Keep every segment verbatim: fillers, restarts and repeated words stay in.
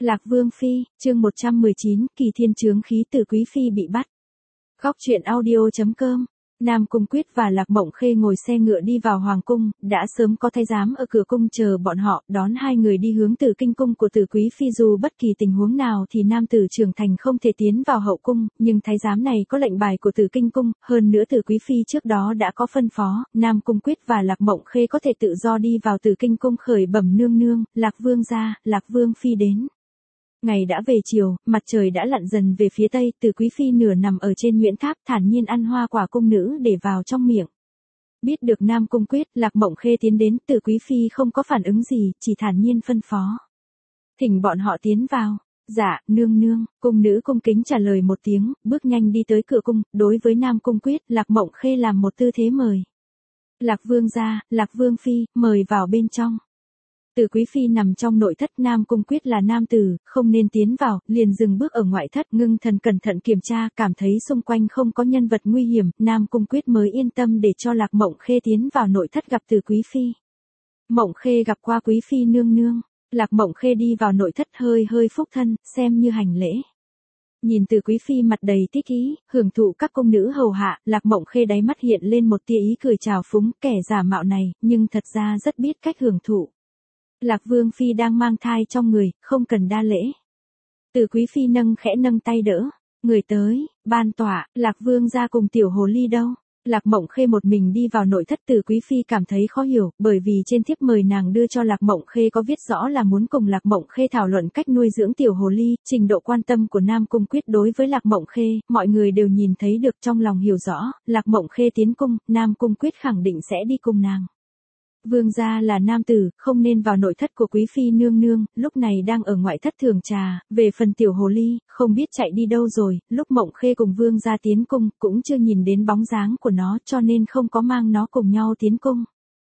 Lạc Vương Phi, chương một trăm mười chín, kỳ thiên chướng khí từ Quý Phi bị bắt. Góc truyện audio.com. Nam Cung Quyết và Lạc Mộng Khê ngồi xe ngựa đi vào Hoàng Cung, đã sớm có thái giám ở cửa cung chờ bọn họ, đón hai người đi hướng từ kinh cung của Từ Quý Phi. Dù bất kỳ tình huống nào thì nam tử trưởng thành không thể tiến vào hậu cung, nhưng thái giám này có lệnh bài của Từ kinh cung, hơn nữa Từ Quý Phi trước đó đã có phân phó, Nam Cung Quyết và Lạc Mộng Khê có thể tự do đi vào Từ kinh cung khởi bẩm nương nương, Lạc Vương gia, Lạc Vương Phi đến. Ngày đã về chiều, mặt trời đã lặn dần về phía tây, Từ Quý Phi nửa nằm ở trên Nguyễn Tháp thản nhiên ăn hoa quả cung nữ để vào trong miệng. Biết được Nam Cung Quyết, Lạc Mộng Khê tiến đến, Từ Quý Phi không có phản ứng gì, chỉ thản nhiên phân phó. Thỉnh bọn họ tiến vào. Dạ, nương nương, cung nữ cung kính trả lời một tiếng, bước nhanh đi tới cửa cung, đối với Nam Cung Quyết, Lạc Mộng Khê làm một tư thế mời. Lạc Vương gia, Lạc Vương Phi, mời vào bên trong. Từ Quý Phi nằm trong nội thất, Nam Cung Quyết là nam tử, không nên tiến vào, liền dừng bước ở ngoại thất, ngưng thần cẩn thận kiểm tra, cảm thấy xung quanh không có nhân vật nguy hiểm, Nam Cung Quyết mới yên tâm để cho Lạc Mộng Khê tiến vào nội thất gặp Từ Quý Phi. Mộng Khê gặp qua Quý Phi nương nương. Lạc Mộng Khê đi vào nội thất hơi hơi phúc thân, xem như hành lễ. Nhìn Từ Quý Phi mặt đầy thích ý, hưởng thụ các cung nữ hầu hạ, Lạc Mộng Khê đáy mắt hiện lên một tia ý cười trào phúng, kẻ giả mạo này, nhưng thật ra rất biết cách hưởng thụ. Lạc Vương Phi đang mang thai trong người, không cần đa lễ. Từ Quý Phi nâng khẽ nâng tay đỡ. Người tới, ban tọa, Lạc Vương ra cùng tiểu hồ ly đâu. Lạc Mộng Khê một mình đi vào nội thất. Từ Quý Phi cảm thấy khó hiểu, bởi vì trên thiếp mời nàng đưa cho Lạc Mộng Khê có viết rõ là muốn cùng Lạc Mộng Khê thảo luận cách nuôi dưỡng tiểu hồ ly. Trình độ quan tâm của Nam Cung Quyết đối với Lạc Mộng Khê, mọi người đều nhìn thấy được, trong lòng hiểu rõ, Lạc Mộng Khê tiến cung, Nam Cung Quyết khẳng định sẽ đi cùng nàng. Vương gia là nam tử, không nên vào nội thất của Quý Phi nương nương, lúc này đang ở ngoại thất thưởng trà, về phần tiểu hồ ly, không biết chạy đi đâu rồi, lúc Mộng Khê cùng Vương gia tiến cung, cũng chưa nhìn đến bóng dáng của nó, cho nên không có mang nó cùng nhau tiến cung.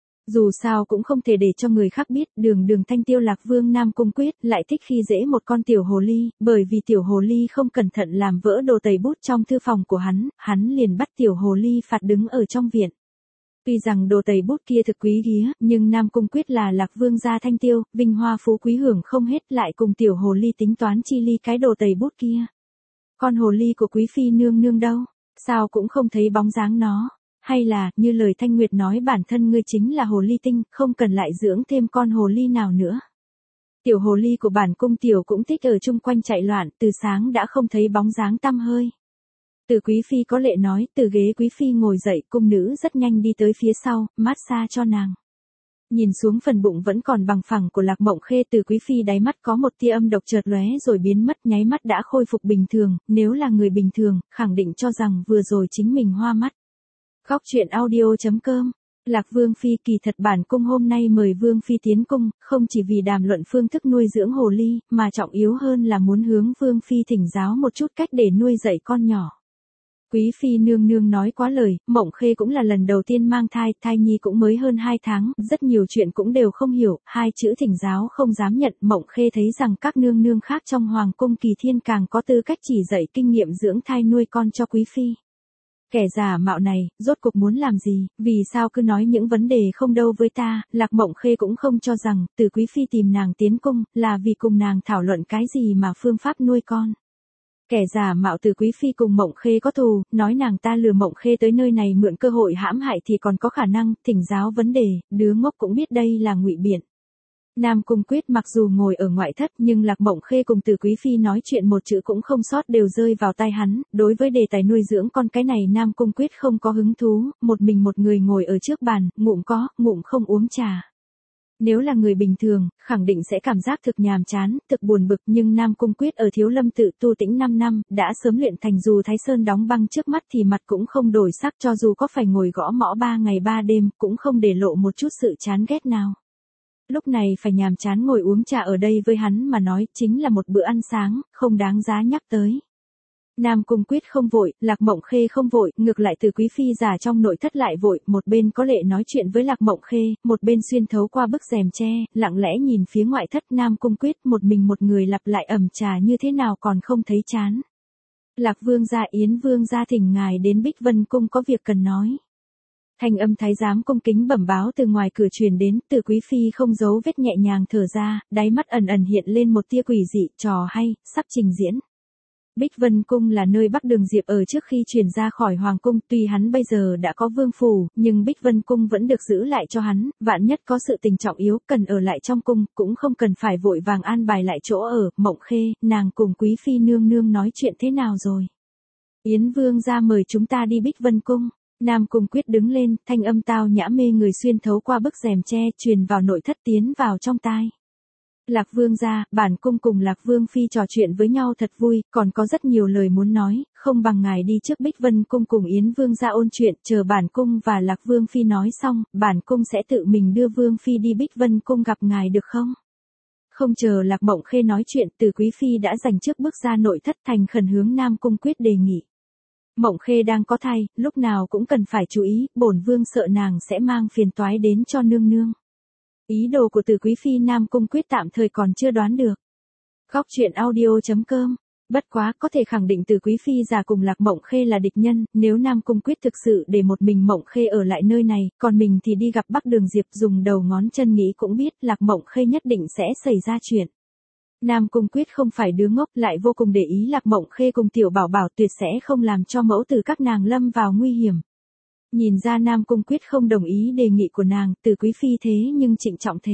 Dù sao cũng không thể để cho người khác biết, đường đường thanh tiêu Lạc Vương Nam Cung Quyết lại thích khi dễ một con tiểu hồ ly, bởi vì tiểu hồ ly không cẩn thận làm vỡ đồ tẩy bút trong thư phòng của hắn, hắn liền bắt tiểu hồ ly phạt đứng ở trong viện. Tuy rằng đồ tẩy bút kia thực quý ghía, nhưng Nam Cung Quyết là Lạc Vương gia thanh tiêu, vinh hoa phú quý hưởng không hết, lại cùng tiểu hồ ly tính toán chi ly cái đồ tẩy bút kia. Con hồ ly của Quý Phi nương nương đâu? Sao cũng không thấy bóng dáng nó? Hay là, như lời Thanh Nguyệt nói, bản thân ngươi chính là hồ ly tinh, không cần lại dưỡng thêm con hồ ly nào nữa. Tiểu hồ ly của bản cung tiểu cũng thích ở chung quanh chạy loạn, từ sáng đã không thấy bóng dáng tăm hơi. Từ Quý Phi có lệ nói, từ ghế Quý Phi ngồi dậy, cung nữ rất nhanh đi tới phía sau, massage cho nàng. Nhìn xuống phần bụng vẫn còn bằng phẳng của Lạc Mộng Khê, Từ Quý Phi đáy mắt có một tia âm độc chợt lóe rồi biến mất, nháy mắt đã khôi phục bình thường, nếu là người bình thường, khẳng định cho rằng vừa rồi chính mình hoa mắt. Góc truyện audio.com. Lạc Vương Phi, kỳ thật bản cung hôm nay mời Vương Phi tiến cung, không chỉ vì đàm luận phương thức nuôi dưỡng hồ ly, mà trọng yếu hơn là muốn hướng Vương Phi thỉnh giáo một chút cách để nuôi dạy con nhỏ. Quý Phi nương nương nói quá lời, Mộng Khê cũng là lần đầu tiên mang thai, thai nhi cũng mới hơn hai tháng, rất nhiều chuyện cũng đều không hiểu, hai chữ thỉnh giáo không dám nhận. Mộng Khê thấy rằng các nương nương khác trong Hoàng Cung Kỳ Thiên càng có tư cách chỉ dạy kinh nghiệm dưỡng thai nuôi con cho Quý Phi. Kẻ giả mạo này, rốt cuộc muốn làm gì, vì sao cứ nói những vấn đề không đâu với ta. Lạc Mộng Khê cũng không cho rằng, Từ Quý Phi tìm nàng tiến cung, là vì cùng nàng thảo luận cái gì mà phương pháp nuôi con. Kẻ giả mạo Từ Quý Phi cùng Mộng Khê có thù, nói nàng ta lừa Mộng Khê tới nơi này mượn cơ hội hãm hại thì còn có khả năng thỉnh giáo vấn đề, đứa ngốc cũng biết đây là ngụy biện. Nam Cung Quyết mặc dù ngồi ở ngoại thất, nhưng Lạc Mộng Khê cùng Từ Quý Phi nói chuyện một chữ cũng không sót đều rơi vào tai hắn, đối với đề tài nuôi dưỡng con cái này Nam Cung Quyết không có hứng thú, một mình một người ngồi ở trước bàn, ngụm có, ngụm không uống trà. Nếu là người bình thường, khẳng định sẽ cảm giác thực nhàm chán, thực buồn bực, nhưng Nam Cung Quyết ở Thiếu Lâm tự tu tĩnh năm năm, đã sớm luyện thành dù Thái Sơn đóng băng trước mắt thì mặt cũng không đổi sắc, cho dù có phải ngồi gõ mõ ba ngày ba đêm, cũng không để lộ một chút sự chán ghét nào. Lúc này phải nhàm chán ngồi uống trà ở đây với hắn mà nói, chính là một bữa ăn sáng, không đáng giá nhắc tới. Nam Cung Quyết không vội, Lạc Mộng Khê không vội, ngược lại Từ Quý Phi già trong nội thất lại vội, một bên có lệ nói chuyện với Lạc Mộng Khê, một bên xuyên thấu qua bức rèm tre, lặng lẽ nhìn phía ngoại thất. Nam Cung Quyết một mình một người lặp lại ẩm trà như thế nào còn không thấy chán. Lạc Vương gia, Yến Vương gia thỉnh ngài đến Bích Vân Cung có việc cần nói. Thanh âm thái giám cung kính bẩm báo từ ngoài cửa truyền đến, Từ Quý phi không giấu vết nhẹ nhàng thở ra, đáy mắt ẩn ẩn hiện lên một tia quỷ dị, trò hay, sắp trình diễn. Bích Vân Cung là nơi Bắc Đường Diệp ở trước khi chuyển ra khỏi Hoàng Cung, tuy hắn bây giờ đã có vương phủ, nhưng Bích Vân Cung vẫn được giữ lại cho hắn, vạn nhất có sự tình trọng yếu cần ở lại trong cung, cũng không cần phải vội vàng an bài lại chỗ ở. Mộng Khê, nàng cùng Quý phi nương nương nói chuyện thế nào rồi? Yến Vương ra mời chúng ta đi Bích Vân Cung. Nam Cung Quyết đứng lên, thanh âm tao nhã mê người xuyên thấu qua bức rèm tre, truyền vào nội thất tiến vào trong tai. Lạc Vương gia, bản cung cùng Lạc Vương phi trò chuyện với nhau thật vui, còn có rất nhiều lời muốn nói, không bằng ngài đi trước Bích Vân Cung cùng Yến Vương gia ôn chuyện, chờ bản cung và Lạc Vương phi nói xong, bản cung sẽ tự mình đưa Vương phi đi Bích Vân Cung gặp ngài được không? Không chờ Lạc Mộng Khê nói chuyện, Từ Quý phi đã giành trước bước ra nội thất, thành khẩn hướng Nam Cung Quyết đề nghị. Mộng Khê đang có thai, lúc nào cũng cần phải chú ý, bổn vương sợ nàng sẽ mang phiền toái đến cho nương nương. Ý đồ của Từ Quý phi Nam Cung Quyết tạm thời còn chưa đoán được. Góc truyện audio chấm com. Bất quá, có thể khẳng định Từ Quý phi già cùng Lạc Mộng Khê là địch nhân, nếu Nam Cung Quyết thực sự để một mình Mộng Khê ở lại nơi này, còn mình thì đi gặp Bắc Đường Diệp, dùng đầu ngón chân nghĩ cũng biết Lạc Mộng Khê nhất định sẽ xảy ra chuyện. Nam Cung Quyết không phải đứa ngốc, lại vô cùng để ý Lạc Mộng Khê cùng Tiểu Bảo Bảo, tuyệt sẽ không làm cho mẫu tử các nàng lâm vào nguy hiểm. Nhìn ra Nam Cung Quyết không đồng ý đề nghị của nàng, Từ Quý phi thế nhưng trịnh trọng thề.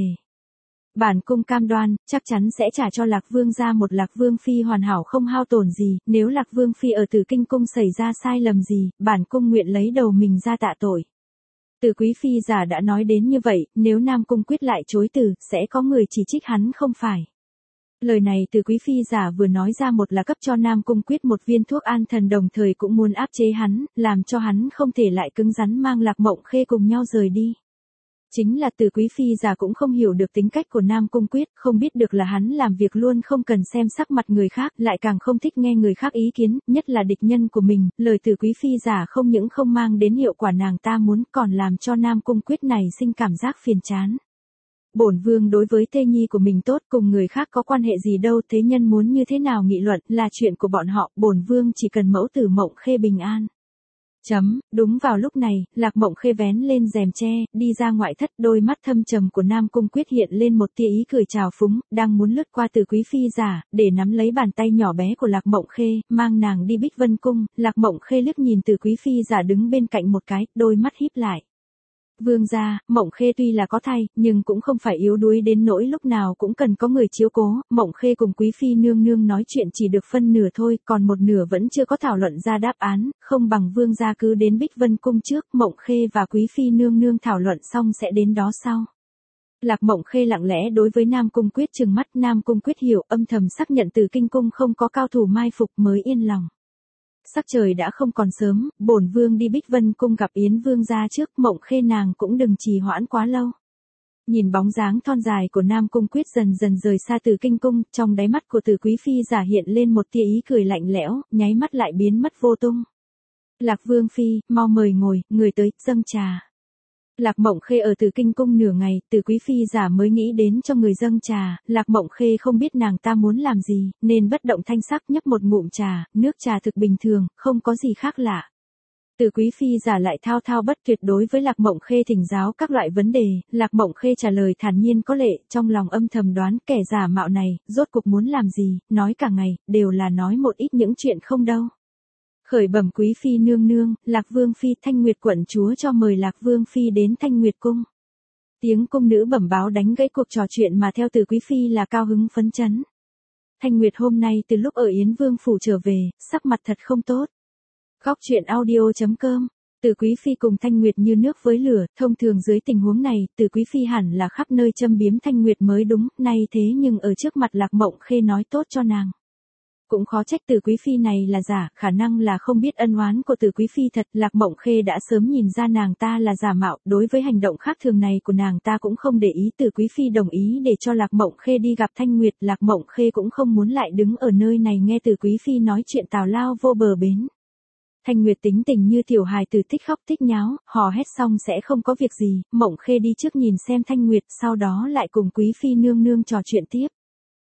Bản cung cam đoan, chắc chắn sẽ trả cho Lạc Vương gia một Lạc Vương phi hoàn hảo không hao tổn gì, nếu Lạc Vương phi ở Tử Kinh cung xảy ra sai lầm gì, bản cung nguyện lấy đầu mình ra tạ tội. Từ Quý phi giả đã nói đến như vậy, nếu Nam Cung Quyết lại chối từ, sẽ có người chỉ trích hắn không phải. Lời này Từ Quý phi giả vừa nói ra, một là cấp cho Nam Cung Quyết một viên thuốc an thần, đồng thời cũng muốn áp chế hắn, làm cho hắn không thể lại cứng rắn mang Lạc Mộng Khê cùng nhau rời đi. Chính là Từ Quý phi giả cũng không hiểu được tính cách của Nam Cung Quyết, không biết được là hắn làm việc luôn không cần xem sắc mặt người khác, lại càng không thích nghe người khác ý kiến, nhất là địch nhân của mình. Lời Từ Quý phi giả không những không mang đến hiệu quả nàng ta muốn, còn làm cho Nam Cung Quyết này sinh cảm giác phiền chán. Bổn vương đối với thê nhi của mình tốt, cùng người khác có quan hệ gì đâu, thế nhân muốn như thế nào nghị luận là chuyện của bọn họ, bổn vương chỉ cần mẫu tử Mộng Khê bình an. Chấm, đúng vào lúc này, Lạc Mộng Khê vén lên rèm tre, đi ra ngoại thất, đôi mắt thâm trầm của Nam Cung Quyết hiện lên một tia ý cười trào phúng, đang muốn lướt qua Từ Quý phi giả, để nắm lấy bàn tay nhỏ bé của Lạc Mộng Khê, mang nàng đi Bích Vân Cung. Lạc Mộng Khê liếc nhìn Từ Quý phi giả đứng bên cạnh một cái, đôi mắt híp lại. Vương gia, Mộng Khê tuy là có thai, nhưng cũng không phải yếu đuối đến nỗi lúc nào cũng cần có người chiếu cố. Mộng Khê cùng Quý phi nương nương nói chuyện chỉ được phân nửa thôi, còn một nửa vẫn chưa có thảo luận ra đáp án, không bằng vương gia cứ đến Bích Vân Cung trước, Mộng Khê và Quý phi nương nương thảo luận xong sẽ đến đó sau. Lạc Mộng Khê lặng lẽ đối với Nam Cung Quyết trừng mắt, Nam Cung Quyết hiểu, âm thầm xác nhận Từ Kinh cung không có cao thủ mai phục mới yên lòng. Sắc trời đã không còn sớm, bổn vương đi Bích Vân Cung gặp Yến Vương gia trước, Mộng Khê nàng cũng đừng trì hoãn quá lâu. Nhìn bóng dáng thon dài của Nam Cung Quyết dần dần rời xa Từ Kinh cung, trong đáy mắt của Từ Quý phi giả hiện lên một tia ý cười lạnh lẽo, nháy mắt lại biến mất vô tung. Lạc Vương phi, mau mời ngồi, người tới, dâng trà. Lạc Mộng Khê ở Từ Kinh cung nửa ngày, Từ Quý phi giả mới nghĩ đến cho người dâng trà, Lạc Mộng Khê không biết nàng ta muốn làm gì, nên bất động thanh sắc nhấp một ngụm trà, nước trà thực bình thường, không có gì khác lạ. Từ Quý phi giả lại thao thao bất tuyệt đối với Lạc Mộng Khê thỉnh giáo các loại vấn đề, Lạc Mộng Khê trả lời thản nhiên có lệ, trong lòng âm thầm đoán kẻ giả mạo này, rốt cuộc muốn làm gì, nói cả ngày, đều là nói một ít những chuyện không đâu. Khởi bẩm Quý phi nương nương, Lạc Vương phi, Thanh Nguyệt quận chúa cho mời Lạc Vương phi đến Thanh Nguyệt cung. Tiếng cung nữ bẩm báo đánh gãy cuộc trò chuyện mà theo Từ Quý phi là cao hứng phấn chấn. Thanh Nguyệt hôm nay từ lúc ở Yến Vương phủ trở về, sắc mặt thật không tốt. Góc truyện audio chấm com. Từ Quý phi cùng Thanh Nguyệt như nước với lửa, thông thường dưới tình huống này, Từ Quý phi hẳn là khắp nơi châm biếm Thanh Nguyệt mới đúng, nay thế nhưng ở trước mặt Lạc Mộng Khê nói tốt cho nàng. Cũng khó trách Từ Quý phi này là giả, khả năng là không biết ân oán của Từ Quý phi thật, Lạc Mộng Khê đã sớm nhìn ra nàng ta là giả mạo, đối với hành động khác thường này của nàng ta cũng không để ý. Từ Quý phi đồng ý để cho Lạc Mộng Khê đi gặp Thanh Nguyệt, Lạc Mộng Khê cũng không muốn lại đứng ở nơi này nghe Từ Quý phi nói chuyện tào lao vô bờ bến. Thanh Nguyệt tính tình như tiểu hài tử, thích khóc thích nháo, hò hét xong sẽ không có việc gì, Mộng Khê đi trước nhìn xem Thanh Nguyệt, sau đó lại cùng Quý phi nương nương trò chuyện tiếp.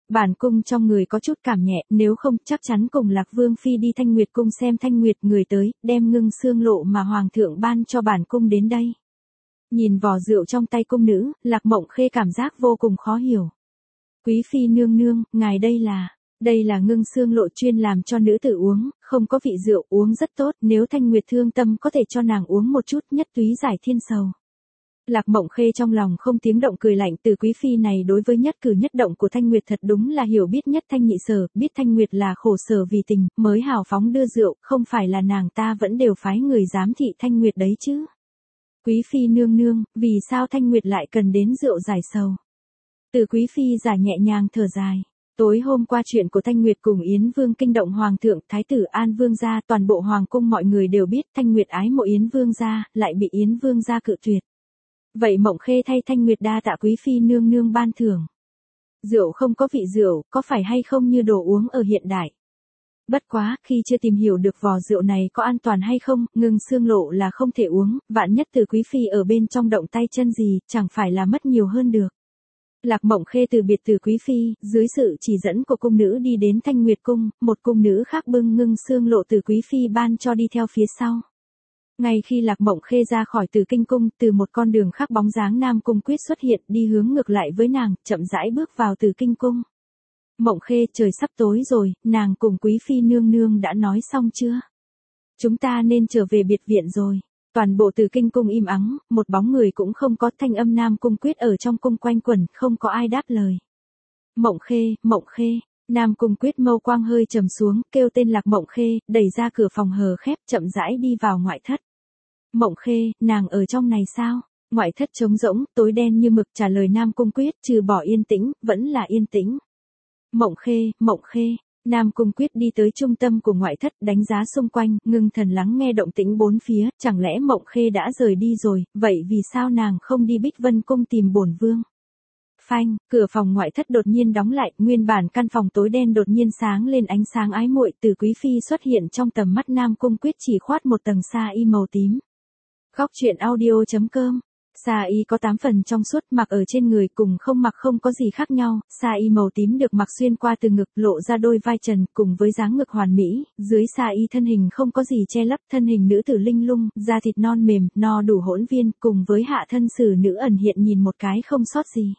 bản cung trong người có chút cảm nhẹ, nếu không chắc chắn cùng Lạc Vương Phi đi Thanh Nguyệt cung xem Thanh Nguyệt người tới, đem ngưng xương lộ mà Hoàng thượng ban cho bản cung đến đây. Nhìn vò rượu trong tay cung nữ, Lạc Mộng Khê cảm giác vô cùng khó hiểu. Quý Phi nương nương, ngài đây là... Đây là ngưng xương lộ chuyên làm cho nữ tử uống, không có vị rượu, uống rất tốt, nếu Thanh Nguyệt thương tâm có thể cho nàng uống một chút, nhất túy giải thiên sầu. Lạc Mộng Khê trong lòng không tiếng động cười lạnh, từ quý phi này đối với nhất cử nhất động của Thanh Nguyệt thật đúng là hiểu biết nhất thanh nhị sở, biết Thanh Nguyệt là khổ sở vì tình, mới hào phóng đưa rượu, không phải là nàng ta vẫn đều phái người giám thị Thanh Nguyệt đấy chứ. Quý phi nương nương, vì sao Thanh Nguyệt lại cần đến rượu giải sầu? Từ quý phi giả nhẹ nhàng thở dài. Tối hôm qua chuyện của Thanh Nguyệt cùng Yến Vương kinh động Hoàng thượng, Thái tử An Vương gia, toàn bộ Hoàng cung mọi người đều biết Thanh Nguyệt ái mộ Yến Vương gia, lại bị Yến Vương gia cự tuyệt. Vậy Mộng Khê thay Thanh Nguyệt đa tạ quý phi nương nương ban thưởng. Rượu không có vị rượu, có phải hay không như đồ uống ở hiện đại. Bất quá, khi chưa tìm hiểu được vò rượu này có an toàn hay không, ngưng xương lộ là không thể uống, vạn nhất từ quý phi ở bên trong động tay chân gì, chẳng phải là mất nhiều hơn được. Lạc Mộng Khê từ biệt từ quý phi, dưới sự chỉ dẫn của cung nữ đi đến Thanh Nguyệt cung, một cung nữ khác bưng ngưng xương lộ từ quý phi ban cho đi theo phía sau. Ngay khi Lạc Mộng Khê ra khỏi Từ Kinh cung, từ một con đường khác bóng dáng Nam Cung Quyết xuất hiện, đi hướng ngược lại với nàng, chậm rãi bước vào Từ Kinh cung. Mộng Khê, trời sắp tối rồi, nàng cùng quý phi nương nương đã nói xong chưa? Chúng ta nên trở về biệt viện rồi. Toàn bộ Từ Kinh cung im ắng, một bóng người cũng không có, thanh âm Nam Cung Quyết ở trong cung quanh quẩn, không có ai đáp lời. Mộng Khê, Mộng Khê, Nam Cung Quyết mâu quang hơi trầm xuống, kêu tên Lạc Mộng Khê, đẩy ra cửa phòng hờ khép, chậm rãi đi vào ngoại thất. Mộng Khê, nàng ở trong này sao? Ngoại thất trống rỗng, tối đen như mực, trả lời Nam Cung Quyết, trừ bỏ yên tĩnh, vẫn là yên tĩnh. Mộng Khê, Mộng Khê, Nam Cung Quyết đi tới trung tâm của ngoại thất, đánh giá xung quanh, ngưng thần lắng nghe động tĩnh bốn phía, chẳng lẽ Mộng Khê đã rời đi rồi, vậy vì sao nàng không đi Bích Vân cung tìm bổn vương? Phanh, cửa phòng ngoại thất đột nhiên đóng lại, nguyên bản căn phòng tối đen đột nhiên sáng lên ánh sáng ái muội, từ quý phi xuất hiện trong tầm mắt Nam Cung Quyết chỉ khoát một tầng sa y màu tím. Góc truyện audio chấm com. Sa y có tám phần trong suốt, mặc ở trên người cùng không mặc không có gì khác nhau, sa y màu tím được mặc xuyên qua từ ngực, lộ ra đôi vai trần, cùng với dáng ngực hoàn mỹ, dưới sa y thân hình không có gì che lấp, thân hình nữ tử linh lung, da thịt non mềm, no đủ hỗn viên, cùng với hạ thân sử nữ ẩn hiện nhìn một cái không sót gì.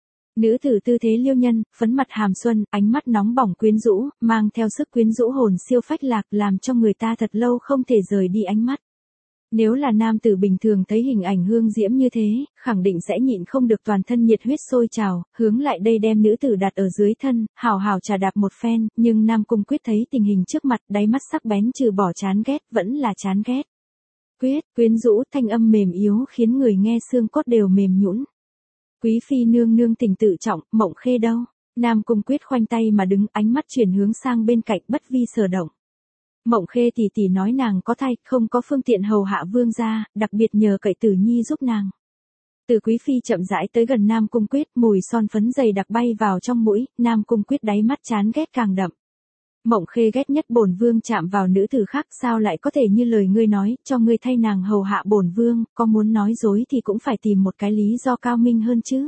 Nữ tử tư thế liêu nhân, phấn mặt hàm xuân, ánh mắt nóng bỏng quyến rũ, mang theo sức quyến rũ hồn siêu phách lạc, làm cho người ta thật lâu không thể rời đi ánh mắt. Nếu là nam tử bình thường thấy hình ảnh hương diễm như thế, khẳng định sẽ nhịn không được toàn thân nhiệt huyết sôi trào, hướng lại đây đem nữ tử đặt ở dưới thân, hào hào trà đạp một phen, nhưng Nam Cung Quyết thấy tình hình trước mặt, đáy mắt sắc bén trừ bỏ chán ghét, vẫn là chán ghét. Quyết, quyến rũ, thanh âm mềm yếu khiến người nghe xương cốt đều mềm nhũn. Quý phi nương nương tình tự trọng, Mộng Khê đâu? Nam Cung Quyết khoanh tay mà đứng, ánh mắt chuyển hướng sang bên cạnh, bất vi sở động. Mộng Khê tỷ tỷ nói nàng có thai, không có phương tiện hầu hạ vương gia, đặc biệt nhờ cậy Tử Nhi giúp nàng. Từ quý phi chậm rãi tới gần Nam Cung Quyết, mùi son phấn dày đặc bay vào trong mũi, Nam Cung Quyết đáy mắt chán ghét càng đậm. Mộng Khê ghét nhất bổn vương chạm vào nữ tử khác, sao lại có thể như lời ngươi nói, cho ngươi thay nàng hầu hạ bổn vương, có muốn nói dối thì cũng phải tìm một cái lý do cao minh hơn chứ.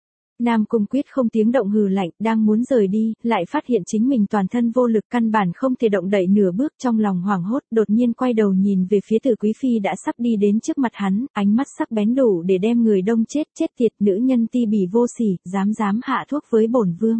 Nam Cung Quyết không tiếng động hừ lạnh, đang muốn rời đi, lại phát hiện chính mình toàn thân vô lực, căn bản không thể động đậy nửa bước, trong lòng hoảng hốt, đột nhiên quay đầu nhìn về phía Từ quý phi đã sắp đi đến trước mặt hắn, ánh mắt sắc bén đủ để đem người đông chết, chết tiệt, nữ nhân ti bỉ vô sỉ, dám dám hạ thuốc với bổn vương.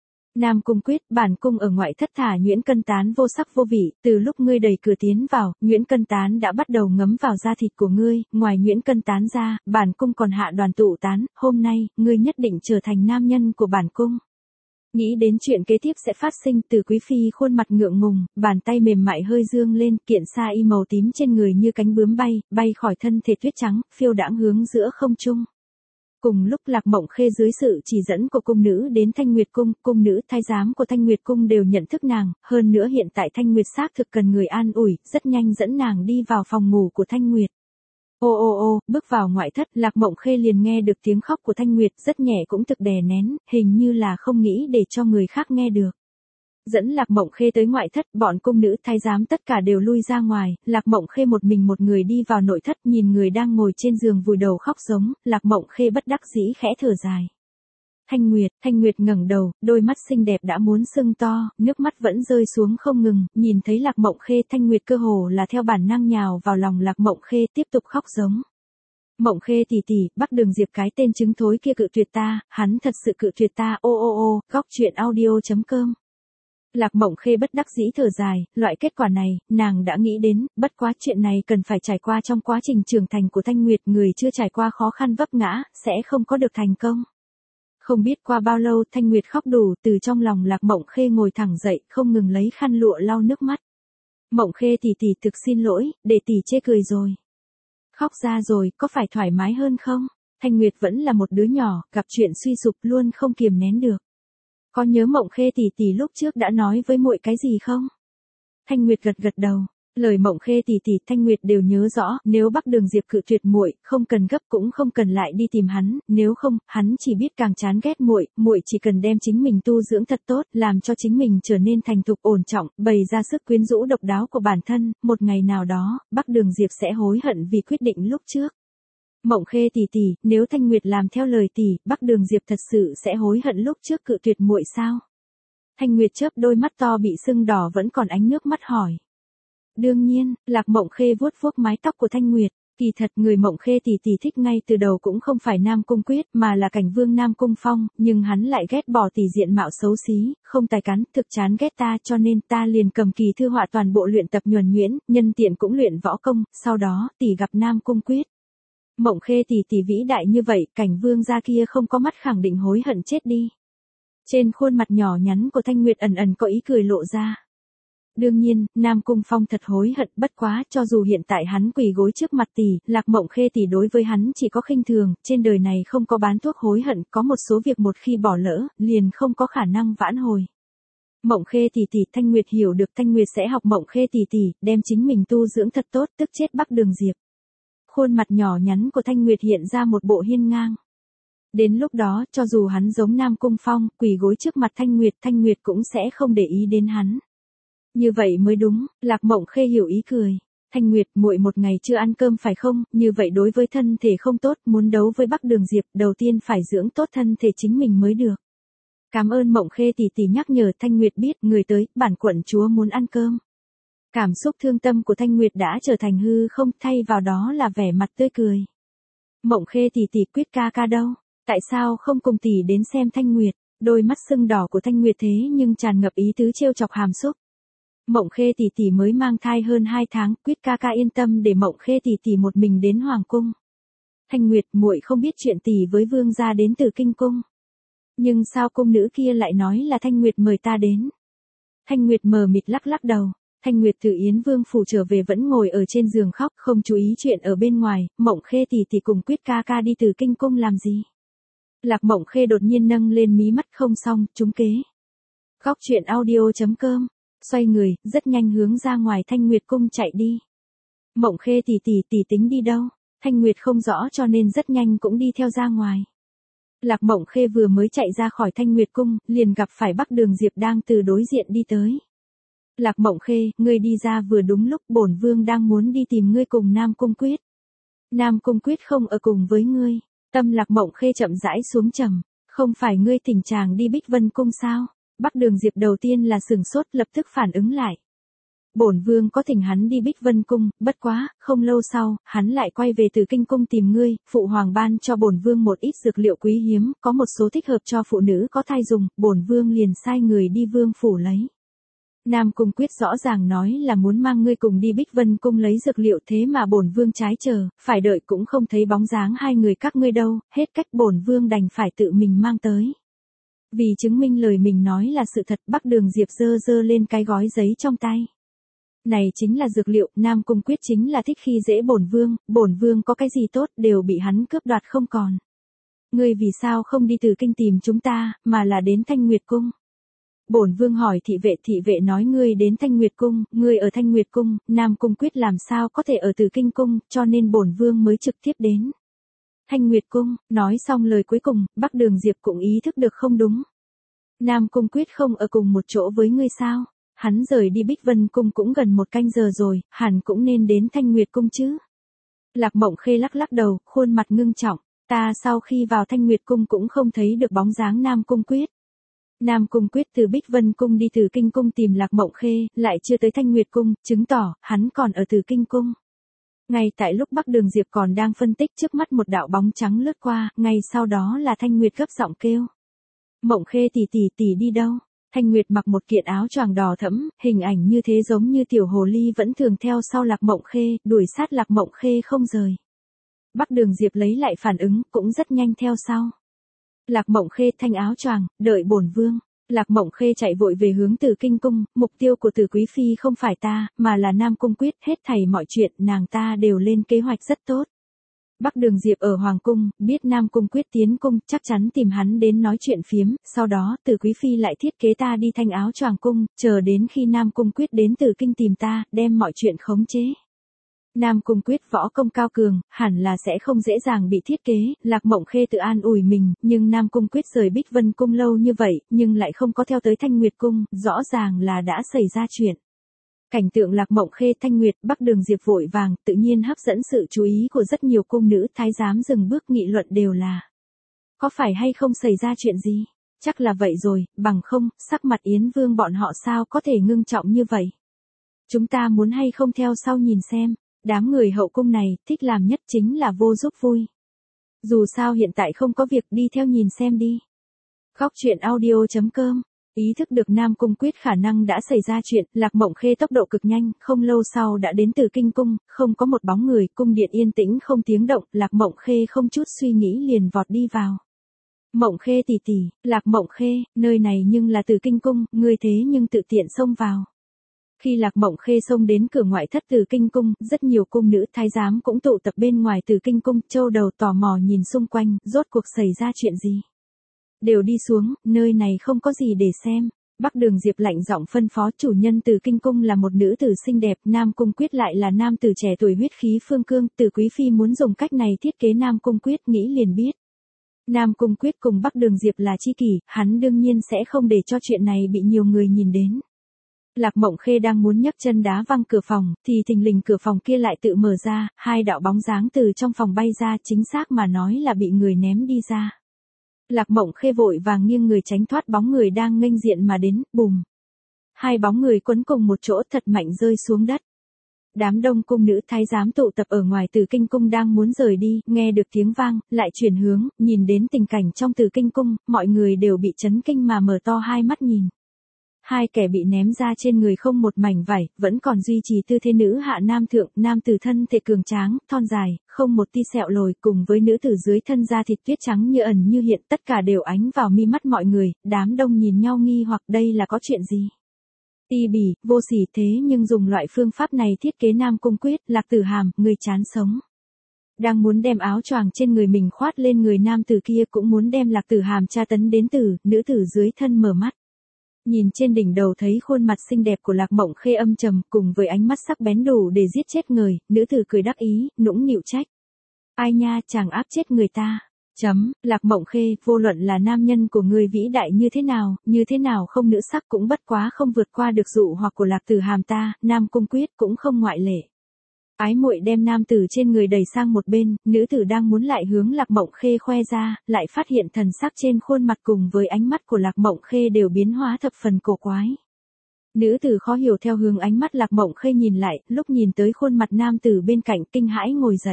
Nam Cung Quyết, bản cung ở ngoại thất thả nhuyễn cân tán vô sắc vô vị, từ lúc ngươi đẩy cửa tiến vào, nhuyễn cân tán đã bắt đầu ngấm vào da thịt của ngươi, ngoài nhuyễn cân tán ra, bản cung còn hạ đoàn tụ tán, hôm nay, ngươi nhất định trở thành nam nhân của bản cung. Nghĩ đến chuyện kế tiếp sẽ phát sinh, Từ quý phi khuôn mặt ngượng ngùng, bàn tay mềm mại hơi dương lên, kiện sa y màu tím trên người như cánh bướm bay, bay khỏi thân thể tuyết trắng, phiêu đãng hướng giữa không trung. Cùng lúc Lạc Mộng Khê dưới sự chỉ dẫn của cung nữ đến Thanh Nguyệt cung, cung nữ thái giám của Thanh Nguyệt cung đều nhận thức nàng, hơn nữa hiện tại Thanh Nguyệt xác thực cần người an ủi, rất nhanh dẫn nàng đi vào phòng ngủ của Thanh Nguyệt. Ô ô ô, bước vào ngoại thất, Lạc Mộng Khê liền nghe được tiếng khóc của Thanh Nguyệt, rất nhẹ cũng thực đè nén, hình như là không nghĩ để cho người khác nghe được. Dẫn Lạc Mộng Khê tới ngoại thất, bọn cung nữ thái giám tất cả đều lui ra ngoài, Lạc Mộng Khê một mình một người đi vào nội thất, nhìn người đang ngồi trên giường vùi đầu khóc giống, Lạc Mộng Khê bất đắc dĩ khẽ thở dài. Thanh Nguyệt, Thanh Nguyệt ngẩng đầu, đôi mắt xinh đẹp đã muốn sưng to, nước mắt vẫn rơi xuống không ngừng, nhìn thấy Lạc Mộng Khê, Thanh Nguyệt cơ hồ là theo bản năng nhào vào lòng Lạc Mộng Khê tiếp tục khóc giống. Mộng Khê tỷ tỷ, Bắc Đường Diệp cái tên trứng thối kia cự tuyệt ta, hắn thật sự cự tuyệt ta, ô ô ô, góc truyện audio.com. Lạc Mộng Khê bất đắc dĩ thở dài, loại kết quả này, nàng đã nghĩ đến, bất quá chuyện này cần phải trải qua trong quá trình trưởng thành của Thanh Nguyệt, người chưa trải qua khó khăn vấp ngã, sẽ không có được thành công. Không biết qua bao lâu Thanh Nguyệt khóc đủ, từ trong lòng Lạc Mộng Khê ngồi thẳng dậy, không ngừng lấy khăn lụa lau nước mắt. Mộng Khê tỷ tỷ thực xin lỗi, để tỷ chê cười rồi. Khóc ra rồi, có phải thoải mái hơn không? Thanh Nguyệt vẫn là một đứa nhỏ, gặp chuyện suy sụp luôn không kiềm nén được. Có nhớ Mộng Khê tỷ tỷ lúc trước đã nói với muội cái gì không? Thanh Nguyệt gật gật đầu. Lời Mộng Khê tỷ tỷ Thanh Nguyệt đều nhớ rõ, nếu Bắc Đường Diệp cự tuyệt muội, không cần gấp cũng không cần lại đi tìm hắn, nếu không, hắn chỉ biết càng chán ghét muội, muội chỉ cần đem chính mình tu dưỡng thật tốt, làm cho chính mình trở nên thành thục ổn trọng, bày ra sức quyến rũ độc đáo của bản thân, một ngày nào đó, Bắc Đường Diệp sẽ hối hận vì quyết định lúc trước. Mộng Khê tỷ tỷ, nếu Thanh Nguyệt làm theo lời tỷ, Bắc Đường Diệp thật sự sẽ hối hận lúc trước cự tuyệt muội sao? Thanh Nguyệt chớp đôi mắt to bị sưng đỏ vẫn còn ánh nước mắt hỏi. Đương nhiên, Lạc Mộng Khê vuốt vuốt mái tóc của Thanh Nguyệt, kỳ thật người Mộng Khê tỷ tỷ thích ngay từ đầu cũng không phải Nam Cung Quyết mà là Cảnh Vương Nam Cung Phong, nhưng hắn lại ghét bỏ tỷ diện mạo xấu xí, không tài cán, thực chán ghét ta cho nên ta liền cầm kỳ thư họa toàn bộ luyện tập nhuần nhuyễn, nhân tiện cũng luyện võ công, sau đó tỷ gặp Nam Cung Quyết. Mộng Khê tỷ tỷ vĩ đại như vậy, Cảnh Vương gia kia không có mắt khẳng định hối hận chết đi. Trên khuôn mặt nhỏ nhắn của Thanh Nguyệt ẩn ẩn có ý cười lộ ra. Đương nhiên, Nam Cung Phong thật hối hận, bất quá, cho dù hiện tại hắn quỳ gối trước mặt tỷ, Lạc Mộng Khê tỷ đối với hắn chỉ có khinh thường, trên đời này không có bán thuốc hối hận, có một số việc một khi bỏ lỡ, liền không có khả năng vãn hồi. Mộng Khê tỷ tỷ, Thanh Nguyệt hiểu được Thanh Nguyệt sẽ học Mộng Khê tỷ tỷ, đem chính mình tu dưỡng thật tốt, tức chết Bắc Đường Diệp. Khuôn mặt nhỏ nhắn của Thanh Nguyệt hiện ra một bộ hiên ngang. Đến lúc đó, cho dù hắn giống Nam Cung Phong, quỳ gối trước mặt Thanh Nguyệt, Thanh Nguyệt cũng sẽ không để ý đến hắn. Như vậy mới đúng, Lạc Mộng Khê hiểu ý cười. Thanh Nguyệt, muội một ngày chưa ăn cơm phải không, như vậy đối với thân thể không tốt, muốn đấu với Bắc Đường Diệp, đầu tiên phải dưỡng tốt thân thể chính mình mới được. Cảm ơn Mộng Khê tỷ tỷ nhắc nhở. Thanh Nguyệt biết, người tới, bản quận chúa muốn ăn cơm. Cảm xúc thương tâm của Thanh Nguyệt đã trở thành hư không, thay vào đó là vẻ mặt tươi cười. Mộng Khê tỷ tỷ, Quyết ca ca đâu? Tại sao không cùng tỷ đến xem Thanh Nguyệt? Đôi mắt sưng đỏ của Thanh Nguyệt thế nhưng tràn ngập ý tứ trêu chọc hàm xúc. Mộng Khê tỷ tỷ mới mang thai hơn hai tháng, Quyết ca ca yên tâm để Mộng Khê tỷ tỷ một mình đến hoàng cung. Thanh Nguyệt, muội không biết chuyện tỷ với vương gia đến từ kinh cung. Nhưng sao cung nữ kia lại nói là Thanh Nguyệt mời ta đến? Thanh Nguyệt mờ mịt lắc lắc đầu. Thanh Nguyệt từ Yến Vương phủ trở về vẫn ngồi ở trên giường khóc, không chú ý chuyện ở bên ngoài, Mộng Khê tỷ tỷ cùng Quyết ca ca đi từ kinh cung làm gì? Lạc Mộng Khê đột nhiên nâng lên mí mắt, không xong, trúng kế. Góc truyện audio.com. Xoay người, rất nhanh hướng ra ngoài Thanh Nguyệt cung chạy đi. Mộng Khê tỷ tỷ tỷ tính đi đâu? Thanh Nguyệt không rõ cho nên rất nhanh cũng đi theo ra ngoài. Lạc Mộng Khê vừa mới chạy ra khỏi Thanh Nguyệt cung, liền gặp phải Bắc Đường Diệp đang từ đối diện đi tới. Lạc Mộng Khê, ngươi đi ra vừa đúng lúc, bổn vương đang muốn đi tìm ngươi cùng Nam Cung Quyết. Nam Cung Quyết không ở cùng với ngươi. Tâm Lạc Mộng Khê chậm rãi xuống trầm, không phải ngươi thỉnh chàng đi Bích Vân cung sao? Bắc Đường Diệp đầu tiên là sừng sốt, lập tức phản ứng lại. Bổn vương có thỉnh hắn đi Bích Vân cung, bất quá, không lâu sau, hắn lại quay về từ kinh cung tìm ngươi, phụ hoàng ban cho bổn vương một ít dược liệu quý hiếm, có một số thích hợp cho phụ nữ có thai dùng, bổn vương liền sai người đi vương phủ lấy. Nam Cung Quyết rõ ràng nói là muốn mang ngươi cùng đi Bích Vân cung lấy dược liệu, thế mà bổn vương trái chờ, phải đợi cũng không thấy bóng dáng hai người các ngươi đâu, hết cách bổn vương đành phải tự mình mang tới. Vì chứng minh lời mình nói là sự thật, Bắc Đường Diệp giơ giơ lên cái gói giấy trong tay. Này chính là dược liệu, Nam Cung Quyết chính là thích khi dễ bổn vương, bổn vương có cái gì tốt đều bị hắn cướp đoạt không còn. Ngươi vì sao không đi từ kinh tìm chúng ta, mà là đến Thanh Nguyệt cung? Bổn vương hỏi thị vệ, thị vệ nói ngươi đến Thanh Nguyệt cung, ngươi ở Thanh Nguyệt cung, Nam Cung Quyết làm sao có thể ở từ kinh cung, cho nên bổn vương mới trực tiếp đến Thanh Nguyệt cung. Nói xong lời cuối cùng, Bắc Đường Diệp cũng ý thức được không đúng. Nam Cung Quyết không ở cùng một chỗ với ngươi sao? Hắn rời đi Bích Vân cung cũng gần một canh giờ rồi, hẳn cũng nên đến Thanh Nguyệt cung chứ. Lạc Mộng Khê lắc lắc đầu, khuôn mặt ngưng trọng. Ta sau khi vào Thanh Nguyệt Cung cũng không thấy được bóng dáng Nam Cung Quyết. Nam Cung Quyết từ Bích Vân Cung đi Từ Kinh Cung tìm Lạc Mộng Khê, lại chưa tới Thanh Nguyệt Cung, chứng tỏ, hắn còn ở Từ Kinh Cung. Ngay tại lúc Bắc Đường Diệp còn đang phân tích, trước mắt một đạo bóng trắng lướt qua, ngay sau đó là Thanh Nguyệt gấp giọng kêu. Mộng Khê tỷ tỷ tỷ đi đâu? Thanh Nguyệt mặc một kiện áo choàng đỏ thẫm, hình ảnh như thế giống như tiểu hồ ly vẫn thường theo sau Lạc Mộng Khê, đuổi sát Lạc Mộng Khê không rời. Bắc Đường Diệp lấy lại phản ứng, cũng rất nhanh theo sau. Lạc Mộng Khê thanh áo choàng, đợi bổn vương. Lạc Mộng Khê chạy vội về hướng Từ Kinh Cung, mục tiêu của Từ Quý Phi không phải ta, mà là Nam Cung Quyết, hết thảy mọi chuyện nàng ta đều lên kế hoạch rất tốt. Bắc Đường Diệp ở Hoàng Cung, biết Nam Cung Quyết tiến cung, chắc chắn tìm hắn đến nói chuyện phiếm, sau đó Từ Quý Phi lại thiết kế ta đi thanh áo choàng cung, chờ đến khi Nam Cung Quyết đến Từ Kinh tìm ta, đem mọi chuyện khống chế. Nam Cung Quyết võ công cao cường, hẳn là sẽ không dễ dàng bị thiết kế, Lạc Mộng Khê tự an ủi mình, nhưng Nam Cung Quyết rời Bích Vân Cung lâu như vậy, nhưng lại không có theo tới Thanh Nguyệt Cung, rõ ràng là đã xảy ra chuyện. Cảnh tượng Lạc Mộng Khê Thanh Nguyệt Bắc Đường Diệp vội vàng, tự nhiên hấp dẫn sự chú ý của rất nhiều cung nữ, thái giám dừng bước nghị luận đều là. Có phải hay không xảy ra chuyện gì? Chắc là vậy rồi, bằng không, sắc mặt Yến Vương bọn họ sao có thể ngưng trọng như vậy? Chúng ta muốn hay không theo sau nhìn xem. Đám người hậu cung này, thích làm nhất chính là vô giúp vui. Dù sao hiện tại không có việc, đi theo nhìn xem đi. Góc truyện audio chấm com. Ý thức được Nam Cung Quyết khả năng đã xảy ra chuyện, Lạc Mộng Khê tốc độ cực nhanh, không lâu sau đã đến Từ Kinh Cung, không có một bóng người, cung điện yên tĩnh không tiếng động, Lạc Mộng Khê không chút suy nghĩ liền vọt đi vào. Mộng Khê tỷ tỷ, Lạc Mộng Khê, nơi này nhưng là Từ Kinh Cung, ngươi thế nhưng tự tiện xông vào. Khi Lạc Mộng Khê xông đến cửa ngoại thất Từ Kinh Cung, rất nhiều cung nữ thái giám cũng tụ tập bên ngoài Từ Kinh Cung, châu đầu tò mò nhìn xung quanh, rốt cuộc xảy ra chuyện gì. Đều đi xuống, nơi này không có gì để xem. Bắc Đường Diệp lạnh giọng phân phó, chủ nhân Từ Kinh Cung là một nữ tử xinh đẹp, Nam Cung Quyết lại là nam tử trẻ tuổi huyết khí phương cương, Từ Quý Phi muốn dùng cách này thiết kế Nam Cung Quyết, nghĩ liền biết. Nam Cung Quyết cùng Bắc Đường Diệp là chi kỷ, hắn đương nhiên sẽ không để cho chuyện này bị nhiều người nhìn đến. Lạc Mộng Khê đang muốn nhấc chân đá văng cửa phòng, thì thình lình cửa phòng kia lại tự mở ra, hai đạo bóng dáng từ trong phòng bay ra, chính xác mà nói là bị người ném đi ra. Lạc Mộng Khê vội vàng nghiêng người tránh thoát bóng người đang nghênh diện mà đến, bùm. Hai bóng người quấn cùng một chỗ thật mạnh rơi xuống đất. Đám đông cung nữ thái giám tụ tập ở ngoài Từ Kinh Cung đang muốn rời đi, nghe được tiếng vang, lại chuyển hướng, nhìn đến tình cảnh trong Từ Kinh Cung, mọi người đều bị chấn kinh mà mở to hai mắt nhìn. Hai kẻ bị ném ra trên người không một mảnh vải, vẫn còn duy trì tư thế nữ hạ nam thượng, nam tử thân thể cường tráng, thon dài, không một tia sẹo lồi, cùng với nữ tử dưới thân da thịt tuyết trắng như ẩn như hiện, tất cả đều ánh vào mi mắt mọi người, đám đông nhìn nhau nghi hoặc đây là có chuyện gì. Ti bỉ, vô sỉ thế nhưng dùng loại phương pháp này thiết kế Nam Cung Quyết, Lạc Tử Hàm, người chán sống. Đang muốn đem áo choàng trên người mình khoát lên người nam tử kia, cũng muốn đem Lạc Tử Hàm tra tấn đến tử, nữ tử dưới thân mở mắt. Nhìn trên đỉnh đầu thấy khuôn mặt xinh đẹp của Lạc Mộng Khê âm trầm, cùng với ánh mắt sắc bén đủ để giết chết người, nữ tử cười đắc ý, nũng nịu trách. Ai nha, chàng áp chết người ta. Chấm, Lạc Mộng Khê, vô luận là nam nhân của người vĩ đại như thế nào, như thế nào không nữ sắc cũng bất quá không vượt qua được dụ hoặc của Lạc Tử Hàm ta, Nam Cung Quyết cũng không ngoại lệ. Ái muội đem nam tử trên người đẩy sang một bên, nữ tử đang muốn lại hướng Lạc Mộng Khê khoe ra, lại phát hiện thần sắc trên khuôn mặt cùng với ánh mắt của Lạc Mộng Khê đều biến hóa thập phần cổ quái. Nữ tử khó hiểu theo hướng ánh mắt Lạc Mộng Khê nhìn lại, lúc nhìn tới khuôn mặt nam tử bên cạnh kinh hãi ngồi dậy.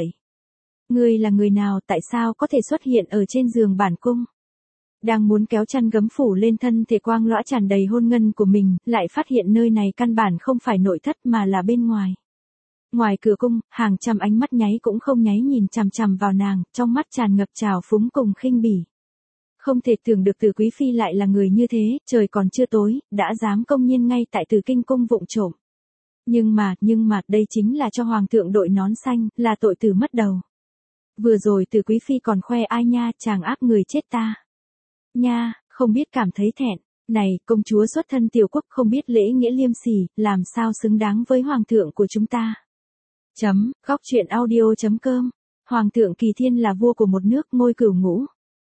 Ngươi là người nào, tại sao có thể xuất hiện ở trên giường bản cung? Đang muốn kéo chăn gấm phủ lên thân thể quang lõa tràn đầy hôn ngân của mình, lại phát hiện nơi này căn bản không phải nội thất mà là bên ngoài. Ngoài cửa cung, hàng trăm ánh mắt nháy cũng không nháy nhìn chằm chằm vào nàng, trong mắt tràn ngập trào phúng cùng khinh bỉ. Không thể tưởng được Từ Quý Phi lại là người như thế, trời còn chưa tối, đã dám công nhiên ngay tại Từ Kinh Cung vụng trộm. Nhưng mà, nhưng mà, đây chính là cho Hoàng thượng đội nón xanh, là tội tử mất đầu. Vừa rồi Từ Quý Phi còn khoe ai nha, chàng áp người chết ta. Nha, không biết cảm thấy thẹn. Này, công chúa xuất thân tiểu quốc không biết lễ nghĩa liêm sỉ, làm sao xứng đáng với Hoàng thượng của chúng ta. Chấm, góc truyện audio chấm com. Hoàng thượng Kỳ Thiên là vua của một nước, ngôi cửu ngũ.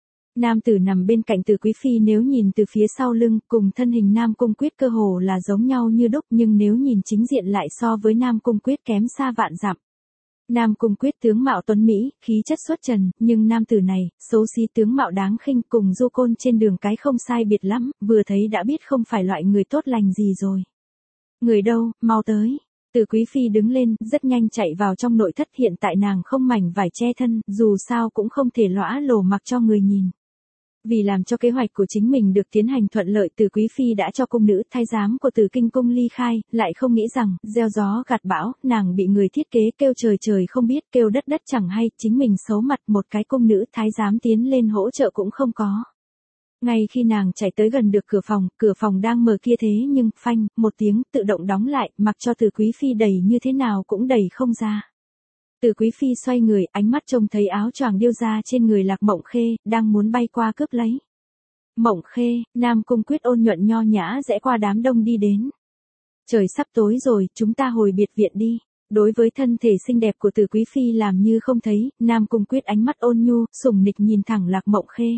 Nam tử nằm bên cạnh Từ Quý Phi nếu nhìn từ phía sau lưng, cùng thân hình Nam Cung Quyết cơ hồ là giống nhau như đúc, nhưng nếu nhìn chính diện lại so với Nam Cung Quyết kém xa vạn dặm. Nam Cung Quyết tướng mạo tuấn Mỹ, khí chất xuất trần, nhưng nam tử này, xấu xí tướng mạo đáng khinh cùng Du Côn trên đường cái không sai biệt lắm, vừa thấy đã biết không phải loại người tốt lành gì rồi. Người đâu, mau tới. Từ Quý Phi đứng lên, rất nhanh chạy vào trong nội thất, hiện tại nàng không mảnh vải che thân, dù sao cũng không thể lõa lồ mặc cho người nhìn. Vì làm cho kế hoạch của chính mình được tiến hành thuận lợi, Từ Quý Phi đã cho cung nữ thái giám của Từ Kinh Cung ly khai, lại không nghĩ rằng, gieo gió gặt bão, nàng bị người thiết kế kêu trời trời không biết, kêu đất đất chẳng hay, chính mình xấu mặt, một cái cung nữ thái giám tiến lên hỗ trợ cũng không có. Ngay khi nàng chạy tới gần được cửa phòng, cửa phòng đang mở kia thế nhưng, phanh, một tiếng, tự động đóng lại, mặc cho Từ Quý Phi đẩy như thế nào cũng đẩy không ra. Từ Quý Phi xoay người, ánh mắt trông thấy áo choàng điêu ra trên người Lạc Mộng Khê, đang muốn bay qua cướp lấy. Mộng Khê, Nam Cung Quyết ôn nhuận nho nhã rẽ qua đám đông đi đến. Trời sắp tối rồi, chúng ta hồi biệt viện đi. Đối với thân thể xinh đẹp của Từ Quý Phi làm như không thấy, Nam Cung Quyết ánh mắt ôn nhu, sủng nịch nhìn thẳng Lạc Mộng Khê.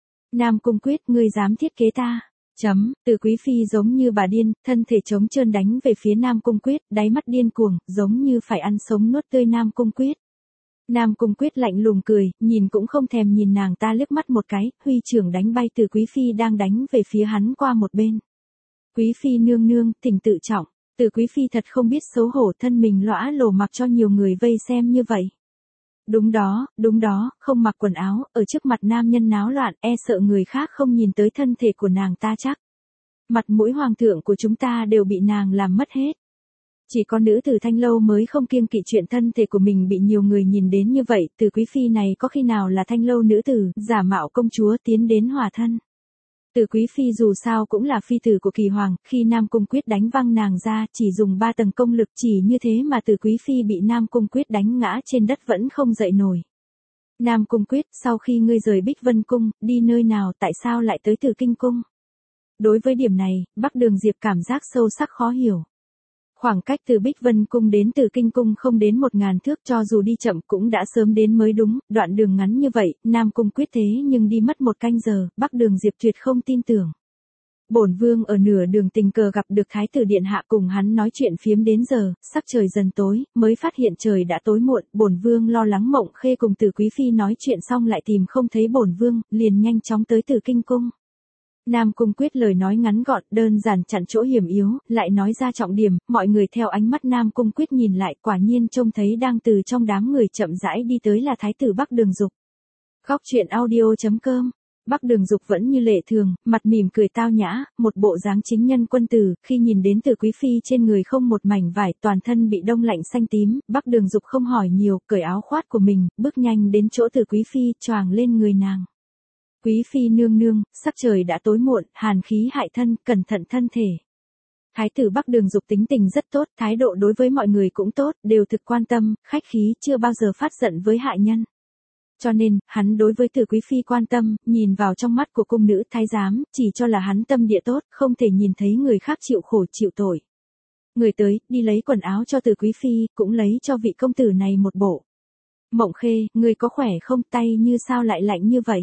Nam Cung Quyết, ngươi dám thiết kế ta. Chấm, Từ Quý Phi giống như bà điên, thân thể trống trơn đánh về phía Nam Cung Quyết, đáy mắt điên cuồng, giống như phải ăn sống nuốt tươi Nam Cung Quyết. Nam Cung Quyết lạnh lùng cười, nhìn cũng không thèm nhìn nàng ta liếc mắt một cái, huy trưởng đánh bay Từ Quý Phi đang đánh về phía hắn qua một bên. Quý Phi nương nương, thỉnh tự trọng. Từ Quý Phi thật không biết xấu hổ, thân mình lõa lồ mặc cho nhiều người vây xem như vậy. Đúng đó, đúng đó, không mặc quần áo, ở trước mặt nam nhân náo loạn, e sợ người khác không nhìn tới thân thể của nàng ta chắc. Mặt mũi hoàng thượng của chúng ta đều bị nàng làm mất hết. Chỉ có nữ tử Thanh Lâu mới không kiêng kỵ chuyện thân thể của mình bị nhiều người nhìn đến như vậy, Từ Quý Phi này có khi nào là Thanh Lâu nữ tử, giả mạo công chúa tiến đến hòa thân. Từ Quý Phi dù sao cũng là phi tử của Kỳ Hoàng, khi Nam Cung Quyết đánh văng nàng ra, chỉ dùng ba tầng công lực chỉ như thế mà Từ Quý Phi bị Nam Cung Quyết đánh ngã trên đất vẫn không dậy nổi. Nam Cung Quyết, sau khi ngươi rời Bích Vân Cung, đi nơi nào, tại sao lại tới Từ Kinh Cung? Đối với điểm này, Bắc Đường Diệp cảm giác sâu sắc khó hiểu. Khoảng cách từ Bích Vân Cung đến Từ Kinh Cung không đến một ngàn thước, cho dù đi chậm cũng đã sớm đến mới đúng, đoạn đường ngắn như vậy, Nam Cung Quyết thế nhưng đi mất một canh giờ, Bắc Đường Diệp tuyệt không tin tưởng. Bổn vương ở nửa đường tình cờ gặp được Thái tử điện hạ, cùng hắn nói chuyện phiếm đến giờ, sắc trời dần tối, mới phát hiện trời đã tối muộn, bổn vương lo lắng Mộng Khê cùng Từ Quý Phi nói chuyện xong lại tìm không thấy bổn vương, liền nhanh chóng tới Từ Kinh Cung. Nam Cung Quyết lời nói ngắn gọn, đơn giản chặn chỗ hiểm yếu, lại nói ra trọng điểm, mọi người theo ánh mắt Nam Cung Quyết nhìn lại, quả nhiên trông thấy đang từ trong đám người chậm rãi đi tới là Thái tử Bắc Đường Dục. Góc truyện audio chấm com. Bắc Đường Dục vẫn như lệ thường, mặt mỉm cười tao nhã, một bộ dáng chính nhân quân tử, khi nhìn đến Từ Quý Phi trên người không một mảnh vải, toàn thân bị đông lạnh xanh tím, Bắc Đường Dục không hỏi nhiều, cởi áo khoác của mình, bước nhanh đến chỗ Từ Quý Phi, choàng lên người nàng. Quý Phi nương nương, sắc trời đã tối muộn, hàn khí hại thân, cẩn thận thân thể. Thái tử Bắc Đường Dục tính tình rất tốt, thái độ đối với mọi người cũng tốt, đều thực quan tâm, khách khí, chưa bao giờ phát giận với hạ nhân. Cho nên, hắn đối với Từ Quý Phi quan tâm, nhìn vào trong mắt của cung nữ thái giám, chỉ cho là hắn tâm địa tốt, không thể nhìn thấy người khác chịu khổ chịu tội. Người tới, đi lấy quần áo cho Từ Quý Phi, cũng lấy cho vị công tử này một bộ. Mộng Khê, người có khỏe không, tay như sao lại lạnh như vậy?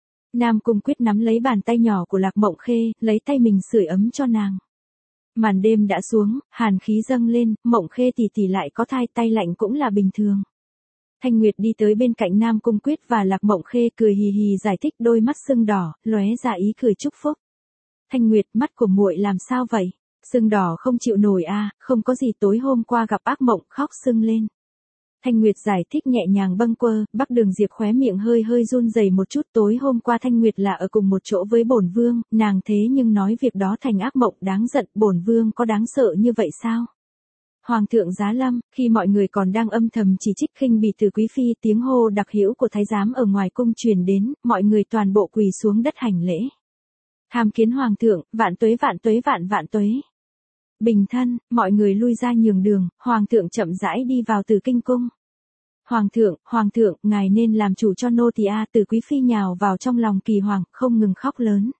Nam Cung Quyết nắm lấy bàn tay nhỏ của Lạc Mộng Khê, lấy tay mình sưởi ấm cho nàng. Màn đêm đã xuống, hàn khí dâng lên, Mộng Khê tỉ tỉ lại có thai, tay lạnh cũng là bình thường. Thanh Nguyệt đi tới bên cạnh Nam Cung Quyết và Lạc Mộng Khê, cười hì hì giải thích, đôi mắt sưng đỏ, lóe ra ý cười chúc phúc. Thanh Nguyệt, mắt của muội làm sao vậy? Sưng đỏ không chịu nổi à, không có gì, tối hôm qua gặp ác mộng, khóc sưng lên. Thanh Nguyệt giải thích nhẹ nhàng bâng quơ, Bắc Đường Diệp khóe miệng hơi hơi run rẩy một chút, tối hôm qua Thanh Nguyệt là ở cùng một chỗ với bổn vương, nàng thế nhưng nói việc đó thành ác mộng, đáng giận, bổn vương có đáng sợ như vậy sao? Hoàng thượng giá lâm, khi mọi người còn đang âm thầm chỉ trích khinh bỉ Từ Quý Phi, tiếng hô đặc hữu của thái giám ở ngoài cung truyền đến, mọi người toàn bộ quỳ xuống đất hành lễ. Tham kiến hoàng thượng, vạn tuế vạn tuế vạn vạn tuế. Bình thân, mọi người lui ra nhường đường, hoàng thượng chậm rãi đi vào Từ Kinh Cung. Hoàng thượng, hoàng thượng, ngài nên làm chủ cho nô tỳ a. Từ Quý Phi nhào vào trong lòng Kỳ Hoàng, không ngừng khóc lớn.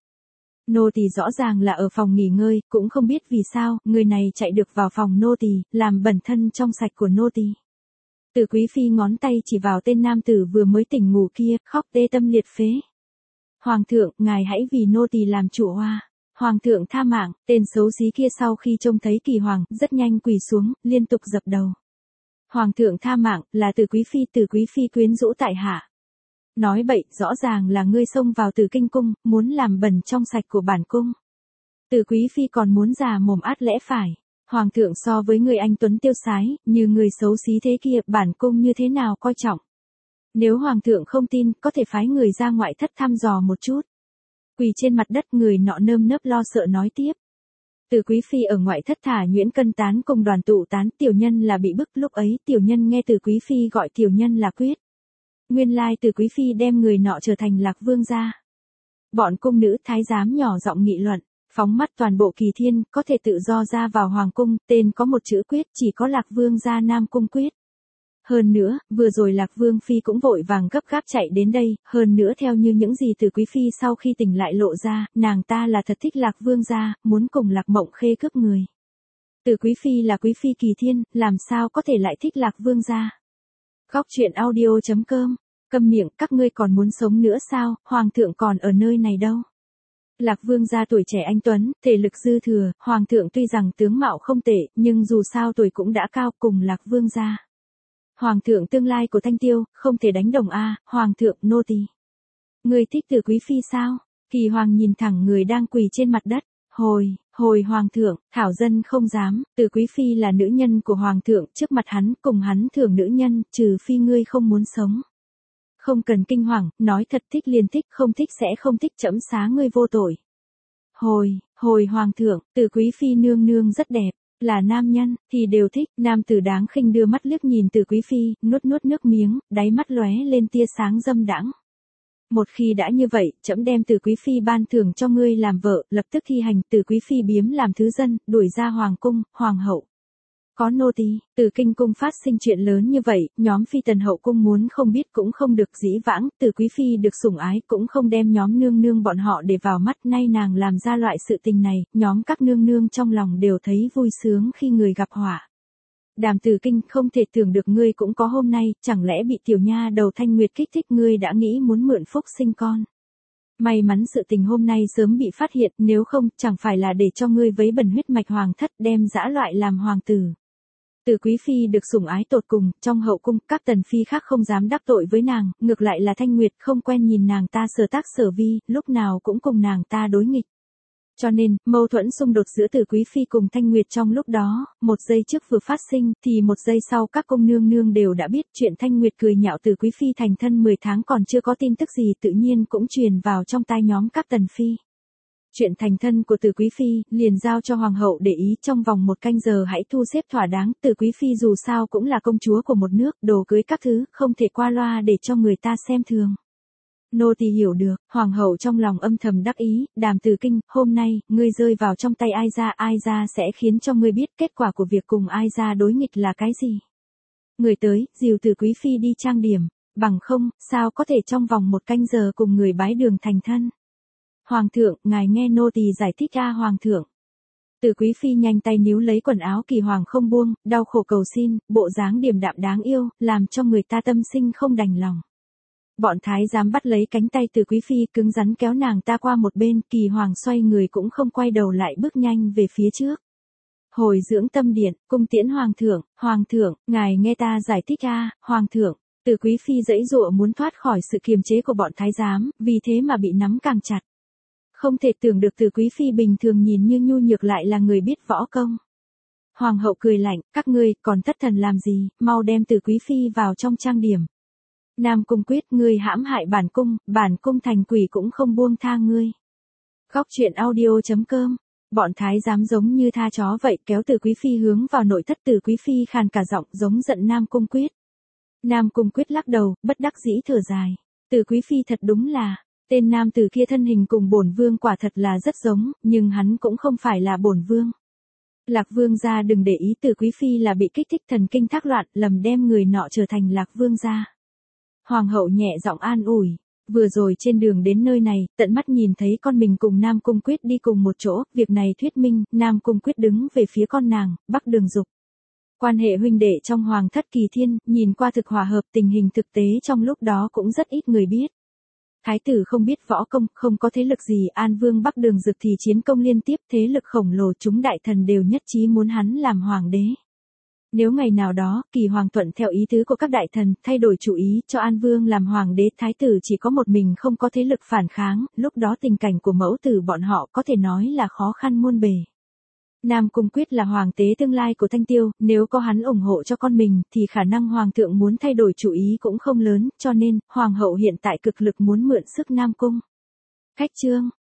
Nô tỳ rõ ràng là ở phòng nghỉ ngơi, cũng không biết vì sao, người này chạy được vào phòng nô tỳ, làm bẩn thân trong sạch của nô tỳ. Từ Quý Phi ngón tay chỉ vào tên nam tử vừa mới tỉnh ngủ kia, khóc tê tâm liệt phế. Hoàng thượng, ngài hãy vì nô tỳ làm chủ hoa. Hoàng thượng tha mạng, tên xấu xí kia sau khi trông thấy Kỳ Hoàng, rất nhanh quỳ xuống, liên tục dập đầu. Hoàng thượng tha mạng, là Từ quý phi, Từ quý phi quyến rũ tại hạ. Nói bậy, rõ ràng là ngươi xông vào Từ kinh cung, muốn làm bẩn trong sạch của bản cung. Từ quý phi còn muốn già mồm át lẽ phải. Hoàng thượng so với người anh tuấn tiêu sái, như người xấu xí thế kia, bản cung như thế nào coi trọng. Nếu hoàng thượng không tin, có thể phái người ra ngoại thất thăm dò một chút. Quỳ trên mặt đất, người nọ nơm nớp lo sợ nói tiếp. Từ quý phi ở ngoại thất thả nhuyễn cân tán cùng đoàn tụ tán, tiểu nhân là bị bức, lúc ấy tiểu nhân nghe Từ quý phi gọi tiểu nhân là Quyết. Nguyên lai Từ quý phi đem người nọ trở thành Lạc Vương gia. Bọn cung nữ thái giám nhỏ giọng nghị luận, phóng mắt toàn bộ Kỳ Thiên, có thể tự do ra vào hoàng cung, tên có một chữ Quyết, chỉ có Lạc Vương gia Nam Cung Quyết. Hơn nữa, vừa rồi Lạc Vương phi cũng vội vàng gấp gáp chạy đến đây, hơn nữa theo như những gì Từ quý phi sau khi tỉnh lại lộ ra, nàng ta là thật thích Lạc Vương gia, muốn cùng Lạc Mộng Khê cướp người. Từ quý phi là quý phi Kỳ Thiên, làm sao có thể lại thích Lạc Vương gia? Góc truyện audio chấm com. Câm miệng, các ngươi còn muốn sống nữa sao, hoàng thượng còn ở nơi này đâu. Lạc Vương gia tuổi trẻ anh tuấn, thể lực dư thừa, hoàng thượng tuy rằng tướng mạo không tệ, nhưng dù sao tuổi cũng đã cao, cùng Lạc Vương gia. Hoàng thượng tương lai của Thanh Tiêu, không thể đánh đồng a, hoàng thượng nô tỳ. Người thích Từ quý phi sao? Kỳ Hoàng nhìn thẳng người đang quỳ trên mặt đất, hồi, hồi hoàng thượng, thảo dân không dám, Từ quý phi là nữ nhân của hoàng thượng, trước mặt hắn, cùng hắn thưởng nữ nhân, trừ phi ngươi không muốn sống. Không cần kinh hoàng, nói thật thích liền thích, không thích sẽ không thích, trẫm xá ngươi vô tội. Hồi, hồi hoàng thượng, Từ quý phi nương nương rất đẹp, là nam nhân, thì đều thích, nam tử đáng khinh đưa mắt liếc nhìn Từ quý phi, nuốt nuốt nước miếng, đáy mắt lóe lên tia sáng dâm đãng. Một khi đã như vậy, trẫm đem Từ quý phi ban thưởng cho ngươi làm vợ, lập tức thi hành, Từ quý phi biếm làm thứ dân, đuổi ra hoàng cung, hoàng hậu. Có nô tỳ, Từ kinh cung phát sinh chuyện lớn như vậy, nhóm phi tần hậu cung muốn không biết cũng không được, dĩ vãng, Từ quý phi được sủng ái cũng không đem nhóm nương nương bọn họ để vào mắt, nay nàng làm ra loại sự tình này, nhóm các nương nương trong lòng đều thấy vui sướng khi người gặp họa. Đàm Từ Kinh, không thể tưởng được ngươi cũng có hôm nay, chẳng lẽ bị tiểu nha đầu Thanh Nguyệt kích thích, ngươi đã nghĩ muốn mượn phúc sinh con. May mắn sự tình hôm nay sớm bị phát hiện, nếu không, chẳng phải là để cho ngươi vấy bẩn huyết mạch hoàng thất, đem dã loại làm hoàng tử. Từ quý phi được sủng ái tột cùng, trong hậu cung, các tần phi khác không dám đắc tội với nàng, ngược lại là Thanh Nguyệt không quen nhìn nàng ta sở tác sở vi, lúc nào cũng cùng nàng ta đối nghịch. Cho nên, mâu thuẫn xung đột giữa Từ quý phi cùng Thanh Nguyệt trong lúc đó, một giây trước vừa phát sinh, thì một giây sau các công nương nương đều đã biết chuyện Thanh Nguyệt cười nhạo Từ quý phi thành thân mười tháng còn chưa có tin tức gì, tự nhiên cũng truyền vào trong tai nhóm các tần phi. Chuyện thành thân của Từ quý phi, liền giao cho hoàng hậu để ý, trong vòng một canh giờ hãy thu xếp thỏa đáng, Từ quý phi dù sao cũng là công chúa của một nước, đồ cưới các thứ, không thể qua loa để cho người ta xem thường. Nô tỳ hiểu được, hoàng hậu trong lòng âm thầm đắc ý, Đàm Từ Kinh, hôm nay, ngươi rơi vào trong tay ai ra, ai ra sẽ khiến cho ngươi biết kết quả của việc cùng ai ra đối nghịch là cái gì. Người tới, dìu Từ quý phi đi trang điểm, bằng không, sao có thể trong vòng một canh giờ cùng người bái đường thành thân. Hoàng thượng, ngài nghe nô tỳ giải thích a hoàng thượng. Từ quý phi nhanh tay níu lấy quần áo Kỳ Hoàng không buông, đau khổ cầu xin, bộ dáng điềm đạm đáng yêu, làm cho người ta tâm sinh không đành lòng. Bọn thái giám bắt lấy cánh tay Từ quý phi, cứng rắn kéo nàng ta qua một bên, Kỳ Hoàng xoay người cũng không quay đầu lại, bước nhanh về phía trước. Hồi dưỡng tâm điện, cung tiễn hoàng thượng, hoàng thượng, ngài nghe ta giải thích a, hoàng thượng. Từ quý phi giãy giụa muốn thoát khỏi sự kiềm chế của bọn thái giám, vì thế mà bị nắm càng chặt. Không thể tưởng được Từ quý phi bình thường nhìn như nhu nhược lại là người biết võ công. Hoàng hậu cười lạnh, các ngươi còn thất thần làm gì, mau đem Từ quý phi vào trong trang điểm. Nam Cung Quyết, ngươi hãm hại bản cung, bản cung thành quỷ cũng không buông tha ngươi. Góc truyện audio chấm com. Bọn thái giám giống như tha chó vậy, kéo Từ quý phi hướng vào nội thất. Từ quý phi khàn cả giọng giống giận Nam Cung Quyết. Nam Cung Quyết lắc đầu, bất đắc dĩ thở dài. Từ quý phi thật đúng là, tên nam tử kia thân hình cùng bổn vương quả thật là rất giống, nhưng hắn cũng không phải là bổn vương. Lạc Vương gia đừng để ý, Từ quý phi là bị kích thích thần kinh thác loạn, lầm đem người nọ trở thành Lạc Vương gia. Hoàng hậu nhẹ giọng an ủi, vừa rồi trên đường đến nơi này, tận mắt nhìn thấy con mình cùng Nam Cung Quyết đi cùng một chỗ, việc này thuyết minh, Nam Cung Quyết đứng về phía con nàng, Bắc Đường Dục. Quan hệ huynh đệ trong hoàng thất Kỳ Thiên, nhìn qua thực hòa hợp, tình hình thực tế trong lúc đó cũng rất ít người biết. Thái tử không biết võ công, không có thế lực gì, An Vương Bắc Đường Dực thì chiến công liên tiếp, thế lực khổng lồ, chúng đại thần đều nhất trí muốn hắn làm hoàng đế. Nếu ngày nào đó, Kỳ Hoàng thuận theo ý tứ của các đại thần, thay đổi chủ ý, cho An Vương làm hoàng đế, thái tử chỉ có một mình không có thế lực phản kháng, lúc đó tình cảnh của mẫu tử bọn họ có thể nói là khó khăn muôn bề. Nam Cung Quyết là hoàng tế tương lai của Thanh Tiêu, nếu có hắn ủng hộ cho con mình, thì khả năng hoàng thượng muốn thay đổi chủ ý cũng không lớn, cho nên, hoàng hậu hiện tại cực lực muốn mượn sức Nam Cung. Khách chương